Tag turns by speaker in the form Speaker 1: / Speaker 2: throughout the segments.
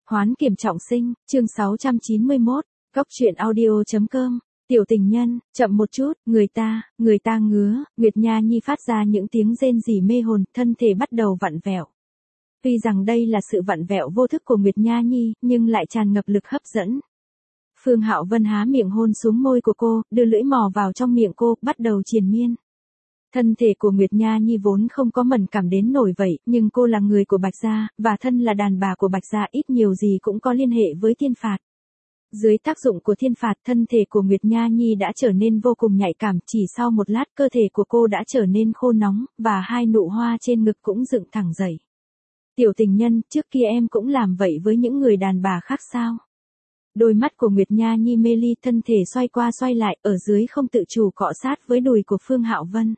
Speaker 1: Hoán kiểm trọng sinh, chương 691, Cóc truyện audio.com. Tiểu tình nhân, chậm một chút, người ta ngứa, Nguyệt Nha Nhi phát ra những tiếng rên rỉ mê hồn, thân thể bắt đầu vặn vẹo. Tuy rằng đây là sự vặn vẹo vô thức của Nguyệt Nha Nhi, nhưng lại tràn ngập lực hấp dẫn. Phương Hạo Vân há miệng hôn xuống môi của cô, đưa lưỡi mò vào trong miệng cô, bắt đầu triền miên. Thân thể của Nguyệt Nha Nhi vốn không có mẫn cảm đến nổi vậy, nhưng cô là người của Bạch Gia, và thân là đàn bà của Bạch Gia ít nhiều gì cũng có liên hệ với thiên phạt. Dưới tác dụng của thiên phạt, thân thể của Nguyệt Nha Nhi đã trở nên vô cùng nhạy cảm, chỉ sau một lát cơ thể của cô đã trở nên khô nóng, và hai nụ hoa trên ngực cũng dựng thẳng dậy. Tiểu tình nhân, trước kia em cũng làm vậy với những người đàn bà khác sao? Đôi mắt của Nguyệt Nha Nhi mê ly, thân thể xoay qua xoay lại, ở dưới không tự chủ cọ sát với đùi của Phương Hạo Vân.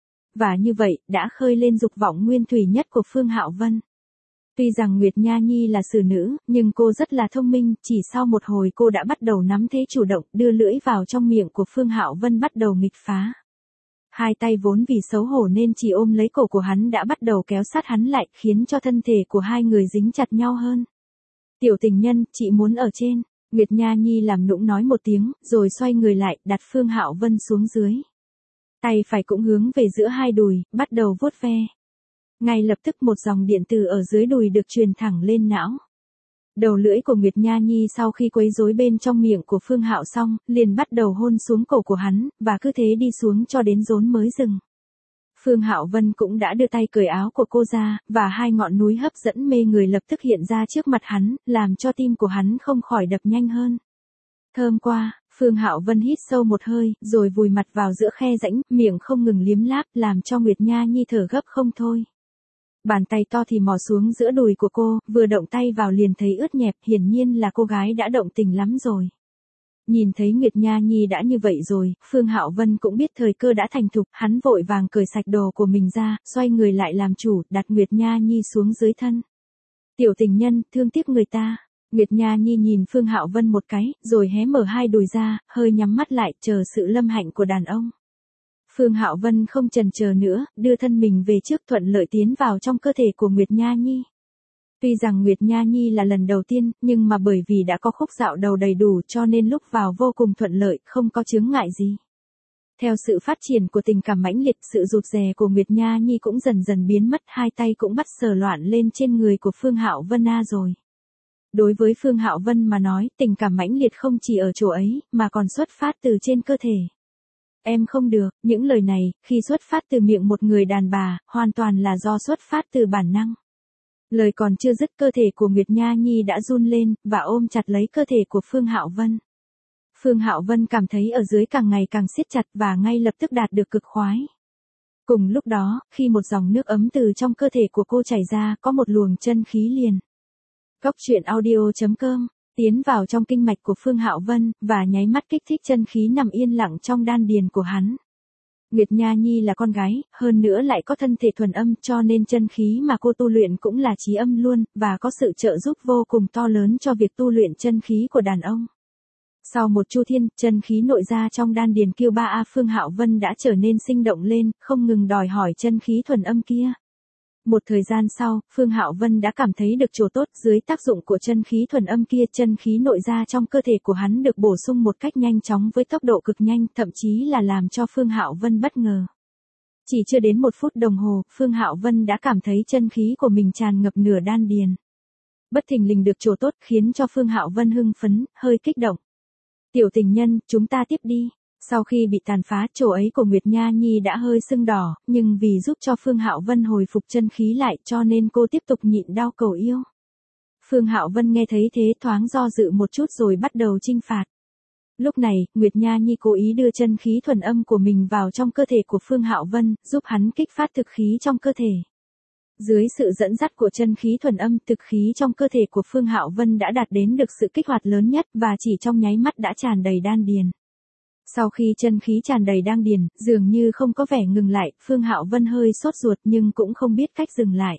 Speaker 1: Và như vậy, đã khơi lên dục vọng nguyên thủy nhất của Phương Hạo Vân. Tuy rằng Nguyệt Nha Nhi là xử nữ, nhưng cô rất là thông minh, chỉ sau một hồi cô đã bắt đầu nắm thế chủ động, đưa lưỡi vào trong miệng của Phương Hạo Vân bắt đầu nghịch phá. Hai tay vốn vì xấu hổ nên chỉ ôm lấy cổ của hắn đã bắt đầu kéo sát hắn lại, khiến cho thân thể của hai người dính chặt nhau hơn. Tiểu tình nhân, chị muốn ở trên. Nguyệt Nha Nhi làm nũng nói một tiếng, rồi xoay người lại, đặt Phương Hạo Vân xuống dưới. Tay phải cũng hướng về giữa hai đùi, bắt đầu vuốt ve. Ngay lập tức một dòng điện từ ở dưới đùi được truyền thẳng lên não. Đầu lưỡi của Nguyệt Nha Nhi sau khi quấy rối bên trong miệng của Phương Hạo xong, liền bắt đầu hôn xuống cổ của hắn, và cứ thế đi xuống cho đến rốn mới dừng. Phương Hạo Vân cũng đã đưa tay cởi áo của cô ra, và hai ngọn núi hấp dẫn mê người lập tức hiện ra trước mặt hắn, làm cho tim của hắn không khỏi đập nhanh hơn. Thơm quá. Phương Hạo Vân hít sâu một hơi, rồi vùi mặt vào giữa khe rãnh, miệng không ngừng liếm láp, làm cho Nguyệt Nha Nhi thở gấp không thôi. Bàn tay to thì mò xuống giữa đùi của cô, vừa động tay vào liền thấy ướt nhẹp, hiển nhiên là cô gái đã động tình lắm rồi. Nhìn thấy Nguyệt Nha Nhi đã như vậy rồi, Phương Hạo Vân cũng biết thời cơ đã thành thục, hắn vội vàng cởi sạch đồ của mình ra, xoay người lại làm chủ, đặt Nguyệt Nha Nhi xuống dưới thân. Tiểu tình nhân, thương tiếc người ta. Nguyệt Nha Nhi nhìn Phương Hạo Vân một cái, rồi hé mở hai đùi ra, hơi nhắm mắt lại, chờ sự lâm hạnh của đàn ông. Phương Hạo Vân không chần chờ nữa, đưa thân mình về trước, thuận lợi tiến vào trong cơ thể của Nguyệt Nha Nhi. Tuy rằng Nguyệt Nha Nhi là lần đầu tiên, nhưng mà bởi vì đã có khúc dạo đầu đầy đủ cho nên lúc vào vô cùng thuận lợi, không có chướng ngại gì. Theo sự phát triển của tình cảm mãnh liệt, sự rụt rè của Nguyệt Nha Nhi cũng dần dần biến mất, hai tay cũng bắt sờ loạn lên trên người của Phương Hạo Vân rồi. Đối với Phương Hạo Vân mà nói, tình cảm mãnh liệt không chỉ ở chỗ ấy, mà còn xuất phát từ trên cơ thể. Em không được, những lời này, khi xuất phát từ miệng một người đàn bà, hoàn toàn là do xuất phát từ bản năng. Lời còn chưa dứt, cơ thể của Nguyệt Nha Nhi đã run lên, và ôm chặt lấy cơ thể của Phương Hạo Vân. Phương Hạo Vân cảm thấy ở dưới càng ngày càng siết chặt và ngay lập tức đạt được cực khoái. Cùng lúc đó, khi một dòng nước ấm từ trong cơ thể của cô chảy ra, có một luồng chân khí liền. Cóc truyện audio.com, tiến vào trong kinh mạch của Phương Hạo Vân, và nháy mắt kích thích chân khí nằm yên lặng trong đan điền của hắn. Nguyệt Nha Nhi là con gái, hơn nữa lại có thân thể thuần âm, cho nên chân khí mà cô tu luyện cũng là chí âm luôn, và có sự trợ giúp vô cùng to lớn cho việc tu luyện chân khí của đàn ông. Sau một chu thiên, chân khí nội ra trong đan điền kiêu ba a Phương Hạo Vân đã trở nên sinh động lên, không ngừng đòi hỏi chân khí thuần âm kia. Một thời gian sau, Phương Hạo Vân đã cảm thấy được chỗ tốt, dưới tác dụng của chân khí thuần âm kia, chân khí nội ra trong cơ thể của hắn được bổ sung một cách nhanh chóng với tốc độ cực nhanh, thậm chí là làm cho Phương Hạo Vân bất ngờ. Chỉ chưa đến 1 phút đồng hồ, Phương Hạo Vân đã cảm thấy chân khí của mình tràn ngập nửa đan điền. Bất thình lình được chỗ tốt khiến cho Phương Hạo Vân hưng phấn, hơi kích động. Tiểu tình nhân, chúng ta tiếp đi. Sau khi bị tàn phá, chỗ ấy của Nguyệt Nha Nhi đã hơi sưng đỏ, nhưng vì giúp cho Phương Hạo Vân hồi phục chân khí lại cho nên cô tiếp tục nhịn đau cầu yêu. Phương Hạo Vân nghe thấy thế thoáng do dự một chút rồi bắt đầu chinh phạt. Lúc này, Nguyệt Nha Nhi cố ý đưa chân khí thuần âm của mình vào trong cơ thể của Phương Hạo Vân, giúp hắn kích phát thực khí trong cơ thể. Dưới sự dẫn dắt của chân khí thuần âm, thực khí trong cơ thể của Phương Hạo Vân đã đạt đến được sự kích hoạt lớn nhất, và chỉ trong nháy mắt đã tràn đầy đan điền. Sau khi chân khí tràn đầy đan điền, dường như không có vẻ ngừng lại, Phương Hạo Vân hơi sốt ruột nhưng cũng không biết cách dừng lại.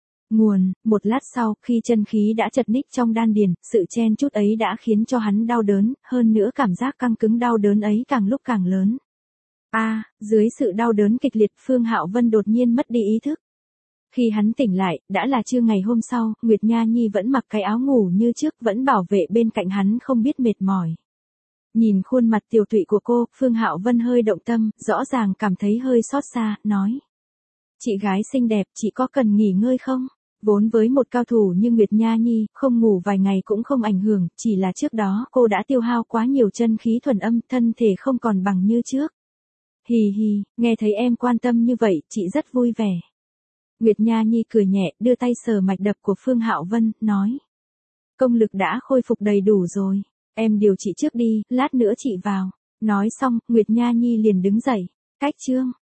Speaker 1: Một lát sau, khi chân khí đã chật ních trong đan điền, sự chen chúc ấy đã khiến cho hắn đau đớn, hơn nữa cảm giác căng cứng đau đớn ấy càng lúc càng lớn. Dưới sự đau đớn kịch liệt, Phương Hạo Vân đột nhiên mất đi ý thức. Khi hắn tỉnh lại, đã là trưa ngày hôm sau, Nguyệt Nha Nhi vẫn mặc cái áo ngủ như trước, vẫn bảo vệ bên cạnh hắn không biết mệt mỏi. Nhìn khuôn mặt tiều tụy của cô, Phương Hạo Vân hơi động tâm, rõ ràng cảm thấy hơi xót xa, nói. Chị gái xinh đẹp, chị có cần nghỉ ngơi không? Vốn với một cao thủ như Nguyệt Nha Nhi, không ngủ vài ngày cũng không ảnh hưởng, chỉ là trước đó cô đã tiêu hao quá nhiều chân khí thuần âm, thân thể không còn bằng như trước. Hì hì, nghe thấy em quan tâm như vậy, chị rất vui vẻ. Nguyệt Nha Nhi cười nhẹ, đưa tay sờ mạch đập của Phương Hạo Vân, nói. Công lực đã khôi phục đầy đủ rồi, em điều trị trước đi, lát nữa chị vào. Nói xong, Nguyệt Nha Nhi liền đứng dậy. Cách chương